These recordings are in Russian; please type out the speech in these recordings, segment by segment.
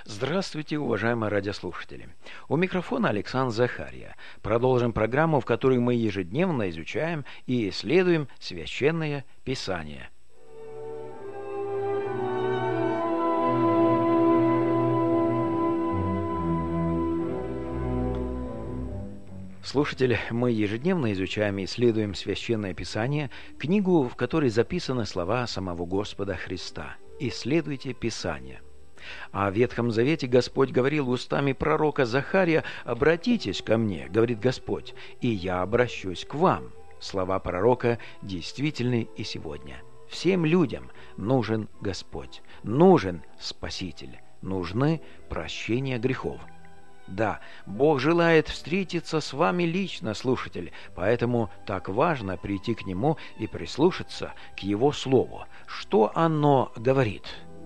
Здравствуйте, уважаемые радиослушатели. У микрофона Александр Захария. Продолжим программу, в которой мы ежедневно изучаем и исследуем Священное Писание. Слушатели, мы ежедневно изучаем и исследуем Священное Писание, книгу, в которой записаны слова самого Господа Христа. «Исследуйте Писание». А в Ветхом Завете Господь говорил устами пророка Захария: «Обратитесь ко мне, — говорит Господь, — и я обращусь к вам». Слова пророка действительны и сегодня. Всем людям нужен Господь, нужен Спаситель, нужны прощения грехов. Да, Бог желает встретиться с вами лично, слушатель, поэтому так важно прийти к Нему и прислушаться к Его Слову. Что оно говорит?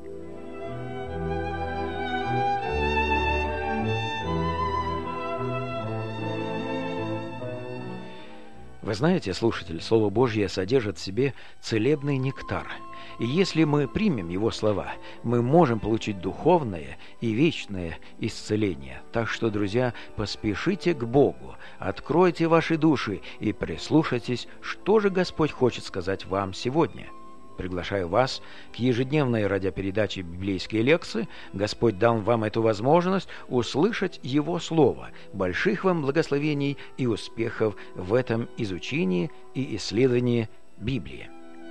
Вы знаете, слушатель, Слово Божье содержит в себе целебный нектар. И если мы примем его слова, мы можем получить духовное и вечное исцеление. Так что, друзья, поспешите к Богу, откройте ваши души и прислушайтесь, что же Господь хочет сказать вам сегодня. Приглашаю вас к ежедневной радиопередаче «Библейские лекции». Господь дал вам эту возможность услышать Его Слово. Больших вам благословений и успехов в этом изучении и исследовании Библии.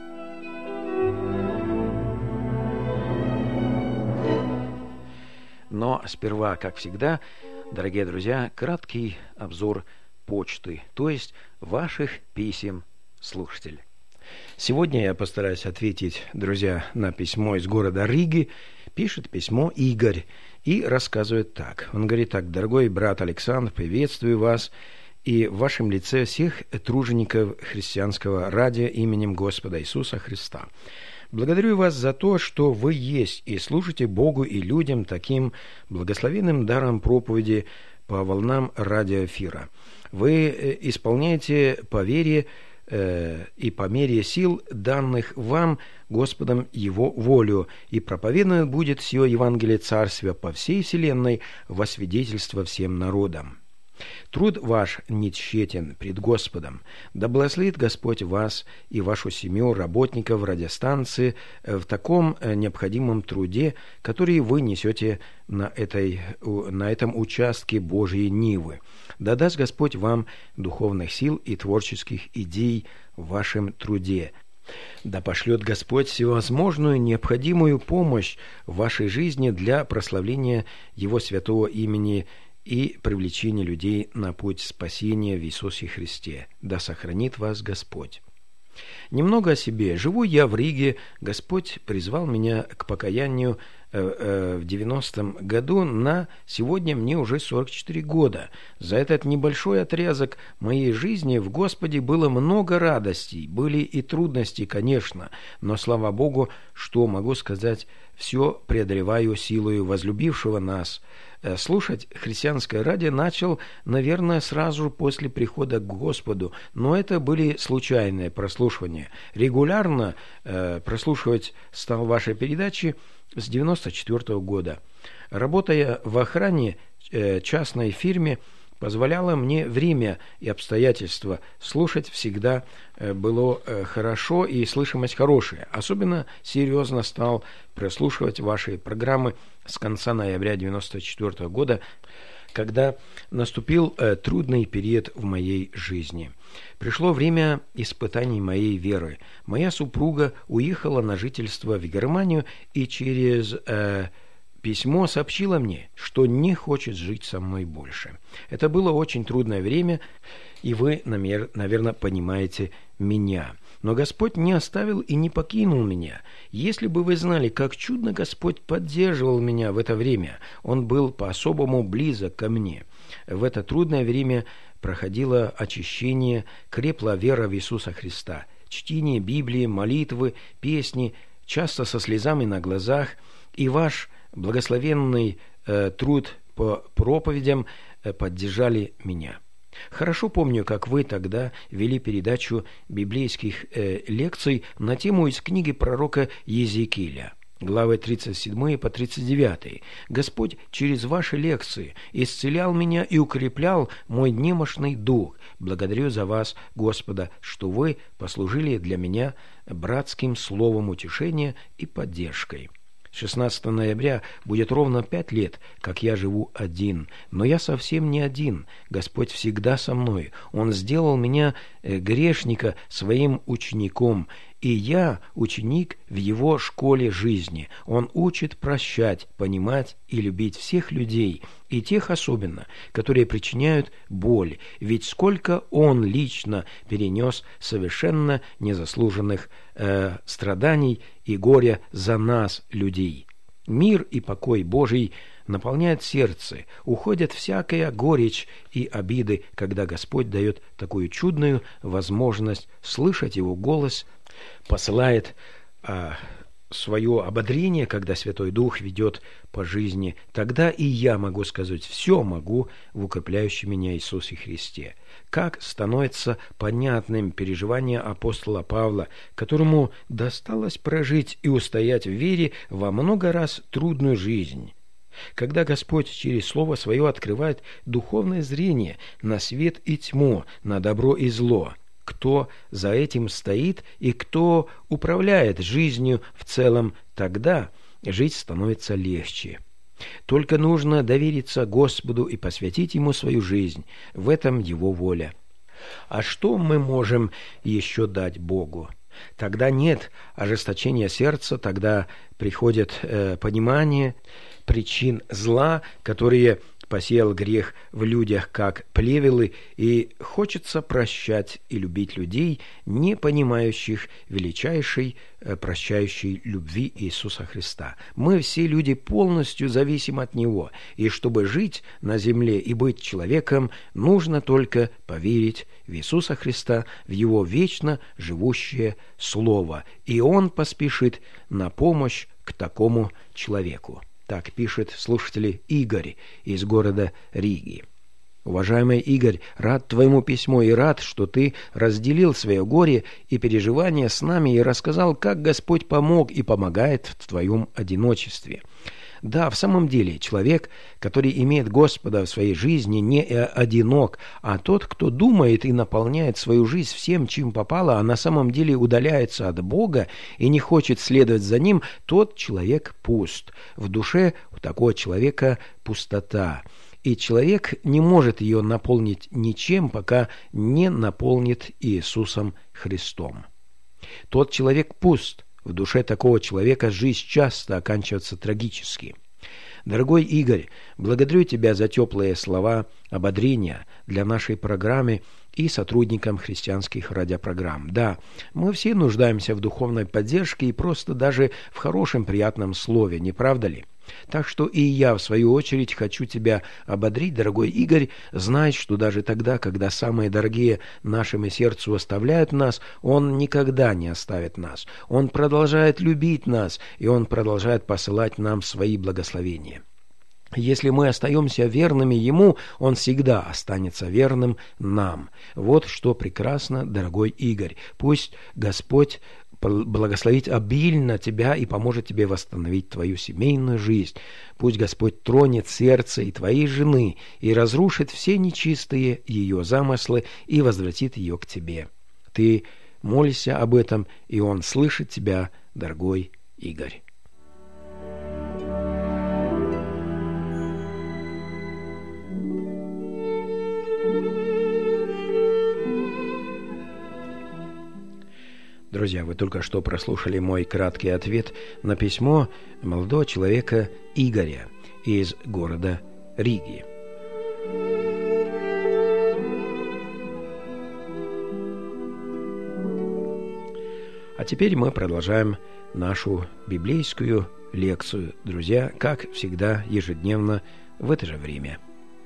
Но сперва, как всегда, дорогие друзья, краткий обзор почты, то есть ваших писем, слушатель. Сегодня я постараюсь ответить, друзья, на письмо из города Риги. Пишет письмо Игорь и рассказывает так. Он говорит так: «Дорогой брат Александр, приветствую вас и в вашем лице всех тружеников христианского радио именем Господа Иисуса Христа. Благодарю вас за то, что вы есть и служите Богу и людям таким благословенным даром проповеди по волнам радиоэфира. Вы исполняете по вере и по мере сил, данных вам Господом Его волю, и проповедано будет сие Евангелие Царствия по всей вселенной во свидетельство всем народам. Труд ваш не тщетен пред Господом. Да благословит Господь вас и вашу семью работников радиостанции в таком необходимом труде, который вы несете на этом участке Божьей нивы. Да даст Господь вам духовных сил и творческих идей в вашем труде. Да пошлет Господь всевозможную необходимую помощь в вашей жизни для прославления Его святого имени и привлечения людей на путь спасения в Иисусе Христе. Да сохранит вас Господь». Немного о себе. Живу я в Риге. Господь призвал меня к покаянию в 90-м году. На сегодня мне уже 44 года. За этот небольшой отрезок моей жизни в Господе было много радостей. Были и трудности, конечно, но, слава Богу, что могу сказать, все преодолеваю силою возлюбившего нас. Слушать христианское радио начал, наверное, сразу после прихода к Господу, но это были случайные прослушивания. Регулярно прослушивать стал ваши передачи с 94 года. Работая в охране частной фирме, позволяло мне время и обстоятельства. Слушать всегда было хорошо и слышимость хорошая. Особенно серьезно стал прослушивать ваши программы с конца ноября 1994 года, когда наступил трудный период в моей жизни. Пришло время испытаний моей веры. Моя супруга уехала на жительство в Германию и через письмо сообщила мне, что не хочет жить со мной больше. Это было очень трудное время, и вы, наверное, понимаете меня. Но Господь не оставил и не покинул меня. Если бы вы знали, как чудно Господь поддерживал меня в это время, Он был по-особому близок ко мне. В это трудное время проходило очищение, крепла вера в Иисуса Христа, чтение Библии, молитвы, песни, часто со слезами на глазах, и ваш благословенный труд по проповедям поддержали меня. Хорошо помню, как вы тогда вели передачу библейских лекций на тему из книги пророка Иезекииля. главы 37 по 39. Господь через ваши лекции исцелял меня и укреплял мой немощный дух. Благодарю за вас, Господа, что вы послужили для меня братским словом утешения и поддержкой. 16 ноября будет ровно 5 лет, как я живу один. Но я совсем не один. Господь всегда со мной. Он сделал меня, грешника, своим учеником. И я ученик в его школе жизни. Он учит прощать, понимать и любить всех людей, и тех особенно, которые причиняют боль. Ведь сколько он лично перенес совершенно незаслуженных страданий и горя за нас, людей. Мир и покой Божий наполняет сердце, уходят всякая горечь и обиды, когда Господь дает такую чудную возможность слышать Его голос, посылает свое ободрение, когда Святой Дух ведет по жизни. Тогда и я могу сказать: все могу в укрепляющем меня Иисусе Христе. Как становится понятным переживание апостола Павла, которому досталось прожить и устоять в вере во много раз трудную жизнь. Когда Господь через Слово Свое открывает духовное зрение на свет и тьму, на добро и зло, кто за этим стоит и кто управляет жизнью в целом, тогда жить становится легче. Только нужно довериться Господу и посвятить Ему свою жизнь. В этом Его воля. А что мы можем еще дать Богу? Тогда нет ожесточения сердца, тогда приходит понимание причин зла, которые посеял грех в людях, как плевелы, и хочется прощать и любить людей, не понимающих величайшей прощающей любви Иисуса Христа. Мы все люди полностью зависим от Него, и чтобы жить на земле и быть человеком, нужно только поверить в Иисуса Христа, в Его вечно живущее Слово, и Он поспешит на помощь к такому человеку. Так пишет слушатель Игорь из города Риги. Уважаемый Игорь, рад твоему письму и рад, что ты разделил свое горе и переживания с нами и рассказал, как Господь помог и помогает в твоем одиночестве. Да, в самом деле, человек, который имеет Господа в своей жизни, не одинок, а тот, кто думает и наполняет свою жизнь всем, чем попало, а на самом деле удаляется от Бога и не хочет следовать за Ним, тот человек пуст. В душе у такого человека пустота. И человек не может ее наполнить ничем, пока не наполнит Иисусом Христом. Тот человек пуст. В душе такого человека жизнь часто оканчивается трагически. Дорогой Игорь, благодарю тебя за теплые слова ободрения для нашей программы и сотрудникам христианских радиопрограмм. Да, мы все нуждаемся в духовной поддержке и просто даже в хорошем приятном слове, не правда ли? Так что и я, в свою очередь, хочу тебя ободрить, дорогой Игорь, знать, что даже тогда, когда самые дорогие нашему сердцу оставляют нас, Он никогда не оставит нас. Он продолжает любить нас, и Он продолжает посылать нам свои благословения. Если мы остаемся верными Ему, Он всегда останется верным нам. Вот что прекрасно, дорогой Игорь. Пусть Господь благословит обильно тебя и поможет тебе восстановить твою семейную жизнь. Пусть Господь тронет сердце и твоей жены и разрушит все нечистые ее замыслы и возвратит ее к тебе. Ты молишься об этом, и Он слышит тебя, дорогой Игорь. Друзья, вы только что прослушали мой краткий ответ на письмо молодого человека Игоря из города Риги. А теперь мы продолжаем нашу библейскую лекцию, друзья, как всегда, ежедневно в это же время.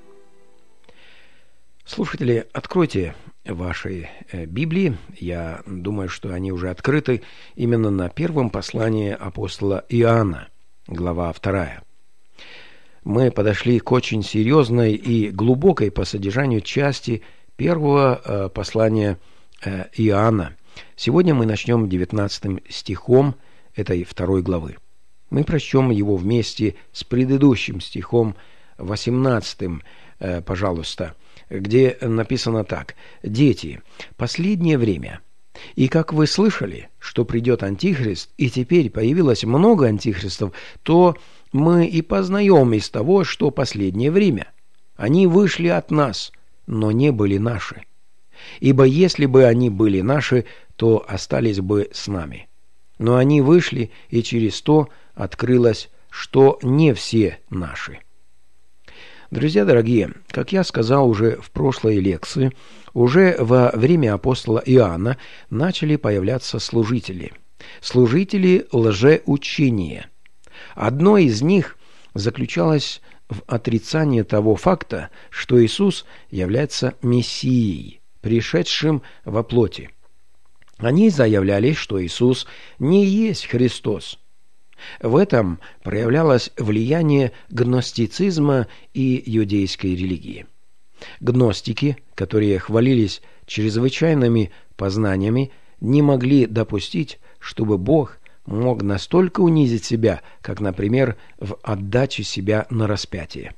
Слушатели, откройте ваши Библии. Я думаю, что они уже открыты именно на первом послании апостола Иоанна, глава 2. Мы подошли к очень серьезной и глубокой по содержанию части первого послания Иоанна. Сегодня мы начнем 19 стихом этой 2 главы. Мы прочтем его вместе с предыдущим стихом 18, пожалуйста, где написано так: «Дети, последнее время, и как вы слышали, что придет Антихрист, и теперь появилось много антихристов, то мы и познаем из того, что последнее время. Они вышли от нас, но не были наши. Ибо если бы они были наши, то остались бы с нами. Но они вышли, и через то открылось, что не все наши». Друзья дорогие, как я сказал уже в прошлой лекции, уже во время апостола Иоанна начали появляться служители лжеучения. Одно из них заключалось в отрицании того факта, что Иисус является Мессией, пришедшим во плоти. Они заявляли, что Иисус не есть Христос. В этом проявлялось влияние гностицизма и иудейской религии. Гностики, которые хвалились чрезвычайными познаниями, не могли допустить, чтобы Бог мог настолько унизить себя, как, например, в отдаче себя на распятие.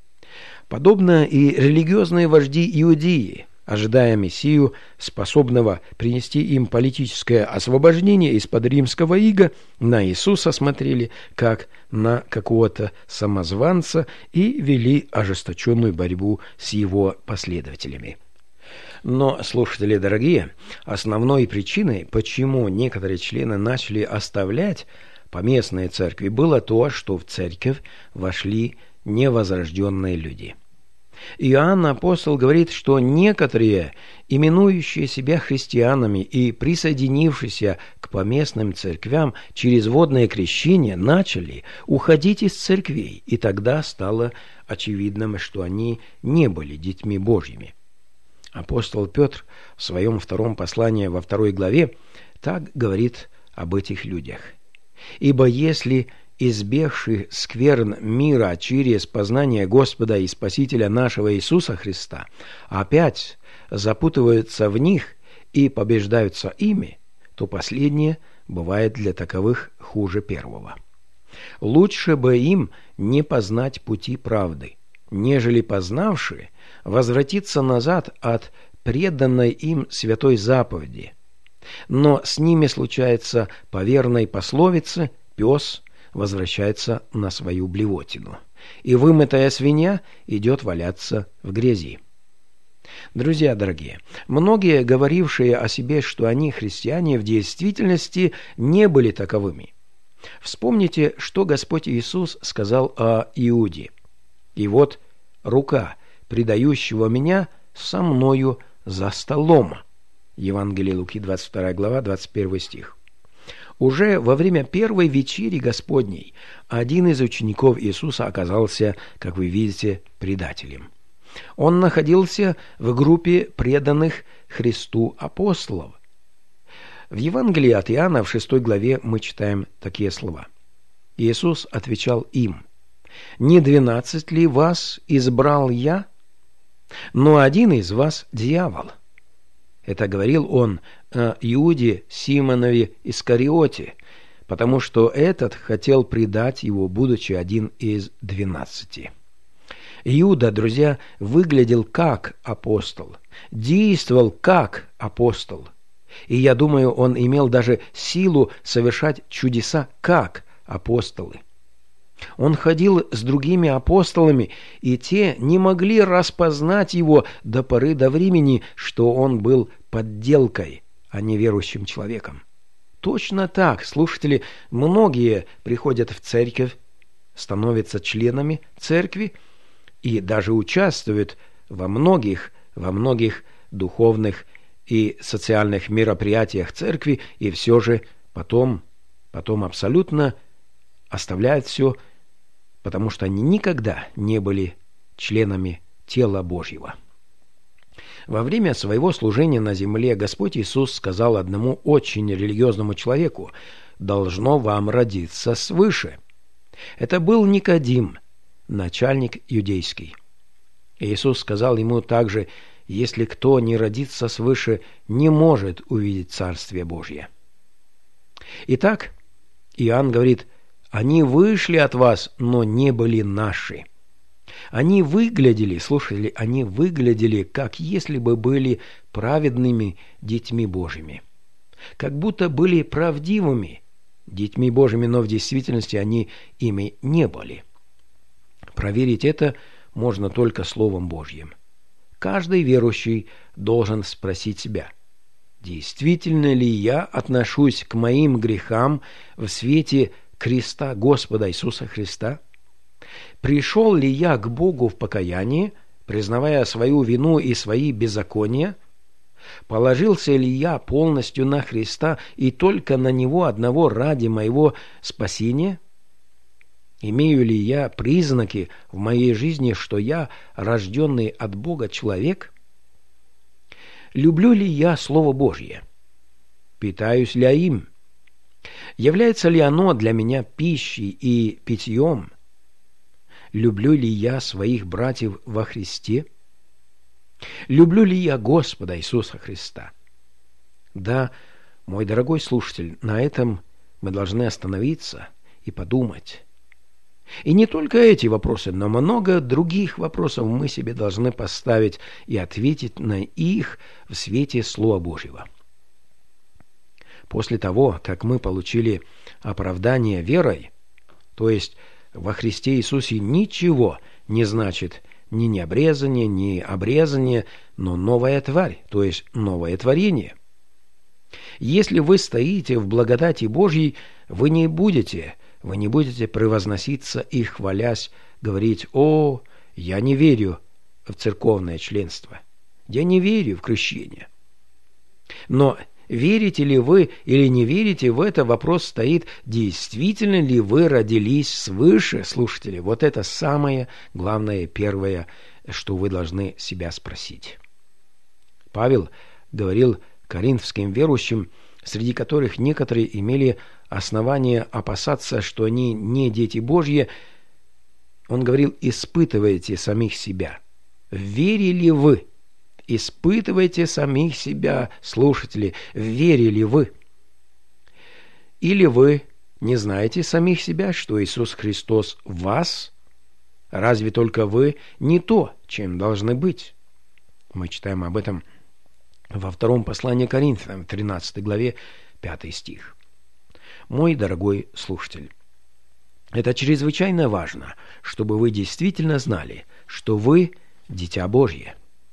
Подобно и религиозные вожди Иудеи, ожидая Мессию, способного принести им политическое освобождение из-под римского ига, на Иисуса смотрели как на какого-то самозванца и вели ожесточенную борьбу с его последователями. Но, слушатели дорогие, основной причиной, почему некоторые члены начали оставлять поместные церкви, было то, что в церковь вошли невозрожденные люди. Иоанн Апостол говорит, что некоторые, именующие себя христианами и присоединившиеся к поместным церквям через водное крещение, начали уходить из церквей, и тогда стало очевидным, что они не были детьми Божьими. Апостол Петр в своем втором послании во 2 главе так говорит об этих людях: «Ибо если избегши скверн мира через познание Господа и Спасителя нашего Иисуса Христа, опять запутываются в них и побеждаются ими, то последнее бывает для таковых хуже первого. Лучше бы им не познать пути правды, нежели познавши, возвратиться назад от преданной им святой заповеди. Но с ними случается по верной пословице: пес возвращается на свою блевотину, и вымытая свинья идет валяться в грязи». Друзья дорогие, многие, говорившие о себе, что они христиане, в действительности не были таковыми. Вспомните, что Господь Иисус сказал о Иуде: «И вот рука предающего меня со мною за столом». Евангелие Луки, 22 глава, 21 стих. Уже во время первой вечери Господней один из учеников Иисуса оказался, как вы видите, предателем. Он находился в группе преданных Христу апостолов. В Евангелии от Иоанна в 6 главе мы читаем такие слова: «Иисус отвечал им: не 12 ли вас избрал я? Но один из вас дьявол». Это говорил он о Иуде Симонове Искариоте, потому что этот хотел предать его, будучи один из 12. Иуда, друзья, выглядел как апостол, действовал как апостол. И я думаю, он имел даже силу совершать чудеса как апостолы. Он ходил с другими апостолами, и те не могли распознать его до поры до времени, что он был подделкой, а не верующим человеком. Точно так, слушатели, многие приходят в церковь, становятся членами церкви и даже участвуют во многих духовных и социальных мероприятиях церкви, и все же потом абсолютно оставляют все, потому что они никогда не были членами тела Божьего. Во время своего служения на земле Господь Иисус сказал одному очень религиозному человеку: «Должно вам родиться свыше». Это был Никодим, начальник иудейский. Иисус сказал ему также: «Если кто не родится свыше, не может увидеть Царствие Божье». Итак, Иоанн говорит: Они вышли от вас, но не были наши. Они выглядели, слушали, они выглядели, как если бы были праведными детьми Божьими. Как будто были правдивыми детьми Божьими, но в действительности они ими не были. Проверить это можно только Словом Божьим. Каждый верующий должен спросить себя: действительно ли я отношусь к моим грехам в свете креста Господа Иисуса Христа? Пришел ли я к Богу в покаянии, признавая свою вину и свои беззакония? Положился ли я полностью на Христа и только на Него одного ради моего спасения? Имею ли я признаки в моей жизни, что я рожденный от Бога человек? Люблю ли я Слово Божье? Питаюсь ли я им? Является ли оно для меня пищей и питьем? Люблю ли я своих братьев во Христе? Люблю ли я Господа Иисуса Христа? Да, мой дорогой слушатель, на этом мы должны остановиться и подумать. И не только эти вопросы, но много других вопросов мы себе должны поставить и ответить на их в свете Слова Божьего. После того, как мы получили оправдание верой, то есть во Христе Иисусе ничего не значит ни необрезание, ни обрезание, но новая тварь, то есть новое творение. Если вы стоите в благодати Божьей, вы не будете превозноситься и, хвалясь, говорить: «О, я не верю в церковное членство, я не верю в крещение». Но верите ли вы или не верите в это, вопрос стоит: действительно ли вы родились свыше, слушатели? Вот это самое главное, первое, что вы должны себя спросить. Павел говорил коринфским верующим, среди которых некоторые имели основания опасаться, что они не дети Божьи, он говорил: испытывайте самих себя. Верили вы? Испытывайте самих себя, слушатели, верили вы? Или вы не знаете самих себя, что Иисус Христос в вас? Разве только вы не то, чем должны быть? Мы читаем об этом во втором послании Коринфянам, 13 главе, 5 стих. Мой дорогой слушатель, это чрезвычайно важно, чтобы вы действительно знали, что вы дитя Божье.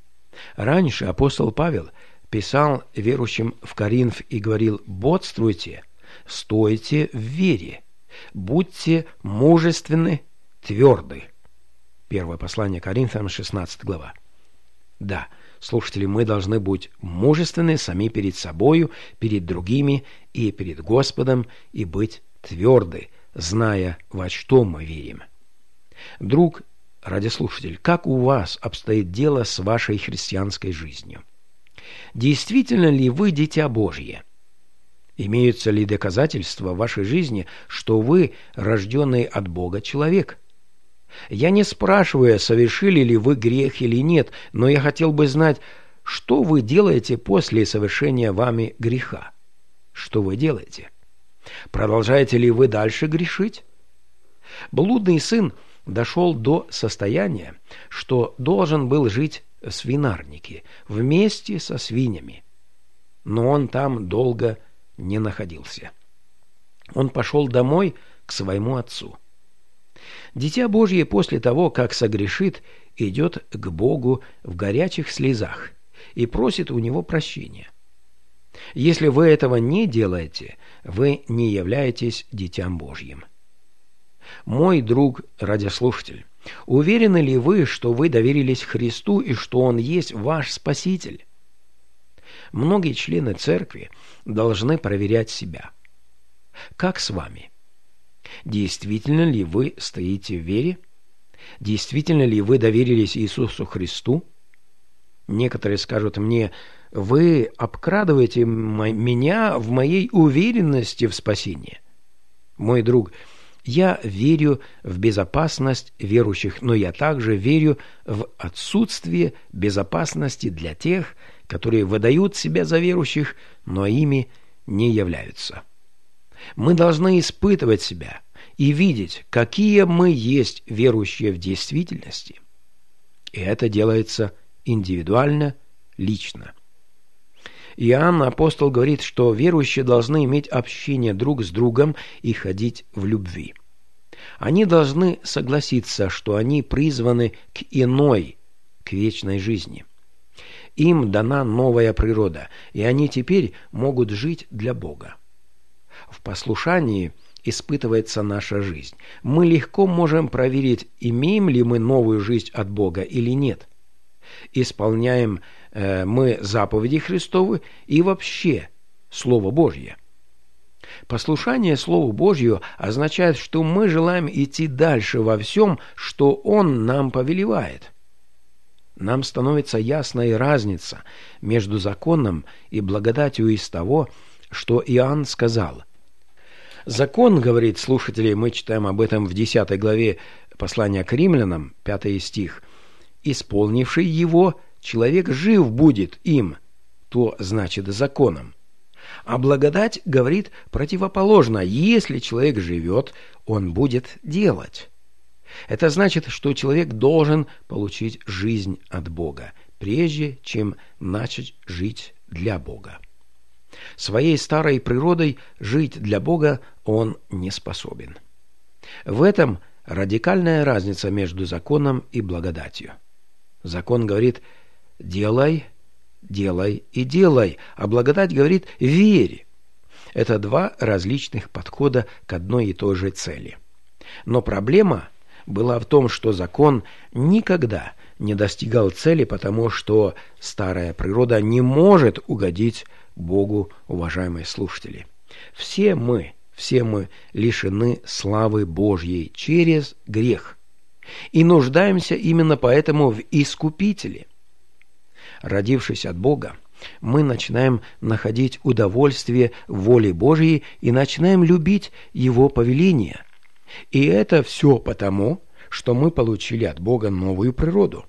Раньше апостол Павел писал верующим в Коринф и говорил: «Бодствуйте, стойте в вере, будьте мужественны, тверды». Первое послание Коринфянам, 16 глава. Да, слушатели, мы должны быть мужественны сами перед собою, перед другими и перед Господом, и быть тверды, зная, во что мы верим. Друг, радиослушатель, как у вас обстоит дело с вашей христианской жизнью? Действительно ли вы дитя Божье? Имеются ли доказательства в вашей жизни, что вы рожденный от Бога человек? Я не спрашиваю, совершили ли вы грех или нет, но я хотел бы знать, что вы делаете после совершения вами греха. Что вы делаете? Продолжаете ли вы дальше грешить? Блудный сын дошел до состояния, что должен был жить в свинарнике вместе со свиньями. Но он там долго не находился. Он пошел домой к своему отцу. Дитя Божье после того, как согрешит, идет к Богу в горячих слезах и просит у Него прощения. Если вы этого не делаете, вы не являетесь дитям Божьим. Мой друг радиослушатель, уверены ли вы, что вы доверились Христу и что Он есть ваш Спаситель? Многие члены церкви должны проверять себя. Как с вами? Действительно ли вы стоите в вере? Действительно ли вы доверились Иисусу Христу? Некоторые скажут мне: вы обкрадываете меня в моей уверенности в спасении. Мой друг, я верю в безопасность верующих, но я также верю в отсутствие безопасности для тех, которые выдают себя за верующих, но ими не являются. Мы должны испытывать себя и видеть, какие мы есть верующие в действительности. И это делается индивидуально, лично. Иоанн апостол говорит, что верующие должны иметь общение друг с другом и ходить в любви. Они должны согласиться, что они призваны к иной, к вечной жизни. Им дана новая природа, и они теперь могут жить для Бога. В послушании испытывается наша жизнь. Мы легко можем проверить, имеем ли мы новую жизнь от Бога или нет. Исполняем мы заповеди Христовы и вообще Слово Божье. Послушание Слову Божью означает, что мы желаем идти дальше во всем, что Он нам повелевает. Нам становится ясна и разница между законом и благодатью из того, что Иоанн сказал. Закон, говорит слушатели, мы читаем об этом в 10 главе послания к римлянам, 5 стих, «Исполнивший его, человек жив будет им», то значит законом. А благодать говорит противоположно. Если человек живет, он будет делать. Это значит, что человек должен получить жизнь от Бога, прежде чем начать жить для Бога. Своей старой природой жить для Бога он не способен. В этом радикальная разница между законом и благодатью. Закон говорит «делай, делай и делай», а благодать говорит «верь». Это два различных подхода к одной и той же цели. Но проблема была в том, что закон никогда не достигал цели, потому что старая природа не может угодить Богу, уважаемые слушатели. Все мы лишены славы Божьей через грех и нуждаемся именно поэтому в Искупителе. Родившись от Бога, мы начинаем находить удовольствие в воле Божьей и начинаем любить Его повеления. И это все потому, что мы получили от Бога новую природу.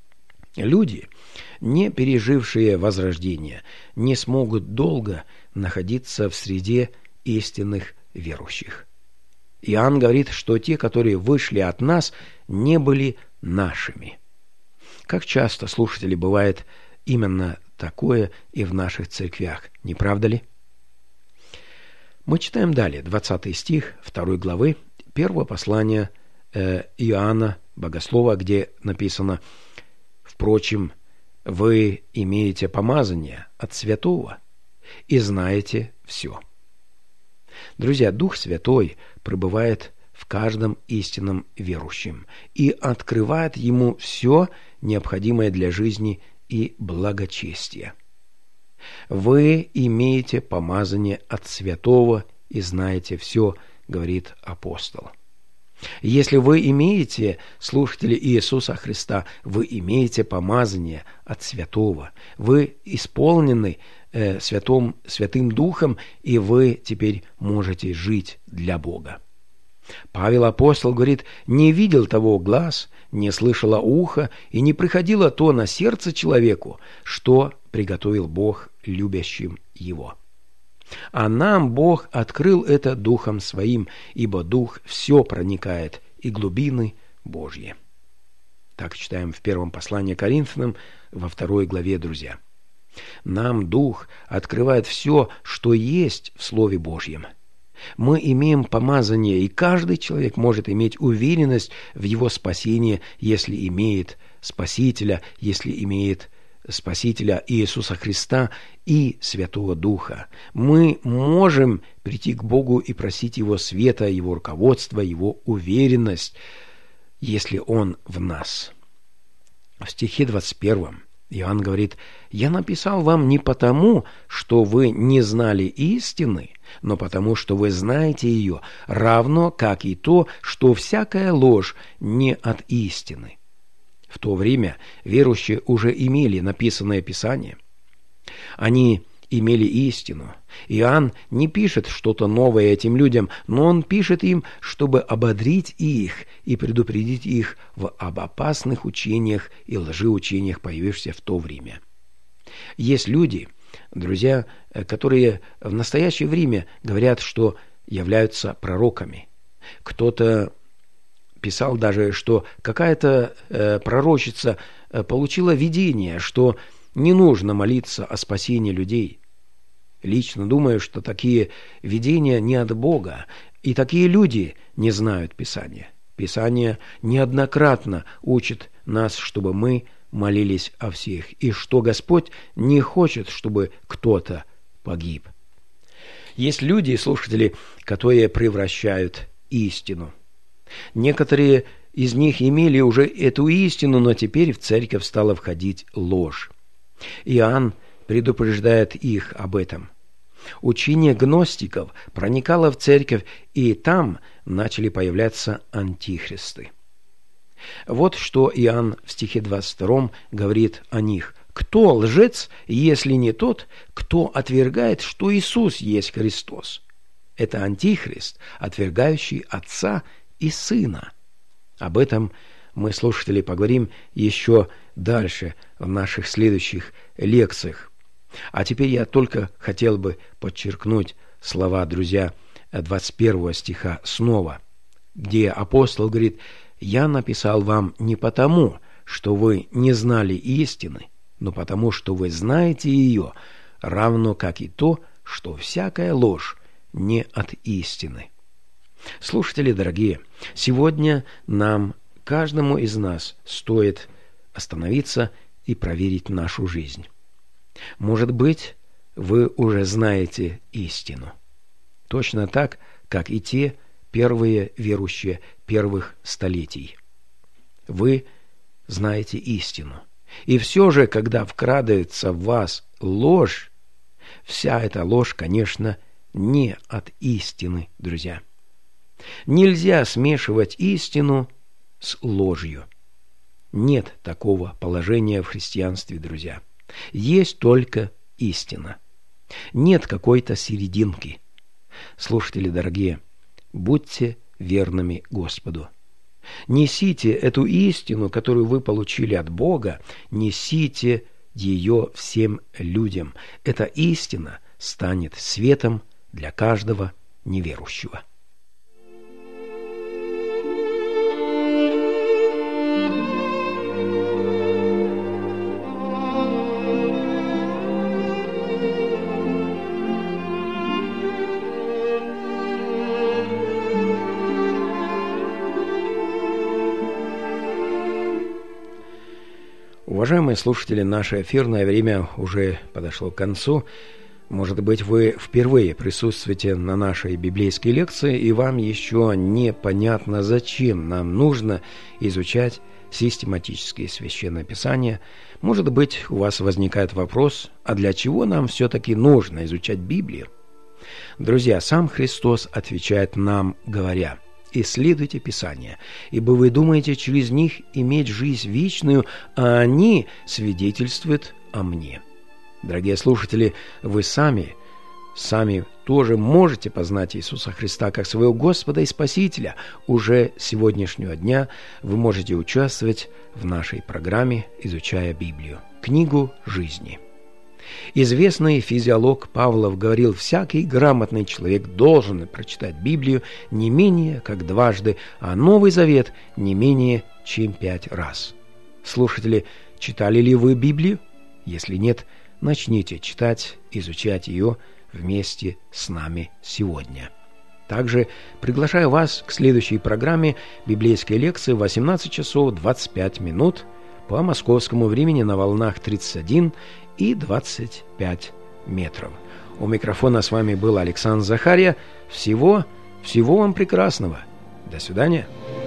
Люди, не пережившие возрождение, не смогут долго находиться в среде истинных верующих. Иоанн говорит, что те, которые вышли от нас, не были нашими. Как часто, слушатели, бывает именно такое и в наших церквях, не правда ли? Мы читаем далее, 20 стих 2 главы 1 послания Иоанна Богослова, где написано: «Впрочем, вы имеете помазание от Святого и знаете все». Друзья, Дух Святой пребывает в каждом истинном верующем и открывает ему все необходимое для жизни и благочестия. «Вы имеете помазание от Святого и знаете все», говорит апостол. Если вы имеете, слушатели Иисуса Христа, вы имеете помазание от Святого, вы исполнены Святым Духом, и вы теперь можете жить для Бога. Павел апостол говорит: «Не видел того глаз, не слышало ухо, и не приходило то на сердце человеку, что приготовил Бог любящим его». А нам Бог открыл это Духом Своим, ибо Дух все проникает, и глубины Божьи. Так читаем в первом послании к Коринфянам, во 2 главе, друзья. Нам Дух открывает все, что есть в Слове Божьем. Мы имеем помазание, и каждый человек может иметь уверенность в его спасении, если имеет Спасителя, если имеет Спасителя Иисуса Христа и Святого Духа. Мы можем прийти к Богу и просить Его света, Его руководства, Его уверенность, если Он в нас. В стихе 21 Иоанн говорит: «Я написал вам не потому, что вы не знали истины, но потому, что вы знаете ее, равно как и то, что всякая ложь не от истины». В то время верующие уже имели написанное Писание. Они имели истину. Иоанн не пишет что-то новое этим людям, но он пишет им, чтобы ободрить их и предупредить их об опасных учениях и лжеучениях, появившихся в то время. Есть люди, друзья, которые в настоящее время говорят, что являются пророками. Кто-то писал даже, что какая-то пророчица получила видение, что не нужно молиться о спасении людей. Лично думаю, что такие видения не от Бога, и такие люди не знают Писания. Писание неоднократно учит нас, чтобы мы молились о всех, и что Господь не хочет, чтобы кто-то погиб. Есть люди, слушатели, которые превращают истину. Некоторые из них имели уже эту истину, но теперь в церковь стала входить ложь. Иоанн предупреждает их об этом. Учение гностиков проникало в церковь, и там начали появляться антихристы. Вот что Иоанн в стихе 22 говорит о них. «Кто лжец, если не тот, кто отвергает, что Иисус есть Христос?» Это антихрист, отвергающий Отца и Сына. Об этом мы, слушатели, поговорим еще дальше в наших следующих лекциях. А теперь я только хотел бы подчеркнуть слова, друзья, 21 стиха снова, где апостол говорит: «Я написал вам не потому, что вы не знали истины, но потому, что вы знаете ее, равно как и то, что всякая ложь не от истины». Слушатели дорогие, сегодня нам, каждому из нас, стоит остановиться и проверить нашу жизнь. Может быть, вы уже знаете истину. Точно так, как и те первые верующие первых столетий. Вы знаете истину. И все же, когда вкрадывается в вас ложь, вся эта ложь, конечно, не от истины, друзья. Нельзя смешивать истину с ложью. Нет такого положения в христианстве, друзья. Есть только истина. Нет какой-то серединки. Слушатели дорогие, будьте верными Господу. Несите эту истину, которую вы получили от Бога, несите ее всем людям. Эта истина станет светом для каждого неверующего. Уважаемые слушатели, наше эфирное время уже подошло к концу. Может быть, вы впервые присутствуете на нашей библейской лекции, и вам еще непонятно, зачем нам нужно изучать систематические священное писание. Может быть, у вас возникает вопрос, а для чего нам все-таки нужно изучать Библию? Друзья, сам Христос отвечает нам, говоря: «Исследуйте Писания, ибо вы думаете через них иметь жизнь вечную, а они свидетельствуют о мне». Дорогие слушатели, вы сами тоже можете познать Иисуса Христа как своего Господа и Спасителя. Уже с сегодняшнего дня вы можете участвовать в нашей программе «Изучая Библию», книгу жизни. Известный физиолог Павлов говорил: всякий грамотный человек должен прочитать Библию не менее как дважды, а Новый Завет не менее чем 5 раз. Слушатели, читали ли вы Библию? Если нет, начните читать, изучать ее вместе с нами сегодня. Также приглашаю вас к следующей программе библейской лекции в 18 часов 25 минут по московскому времени на волнах 31 и 25 метров. У микрофона с вами был Александр Захарья. Всего вам прекрасного. До свидания.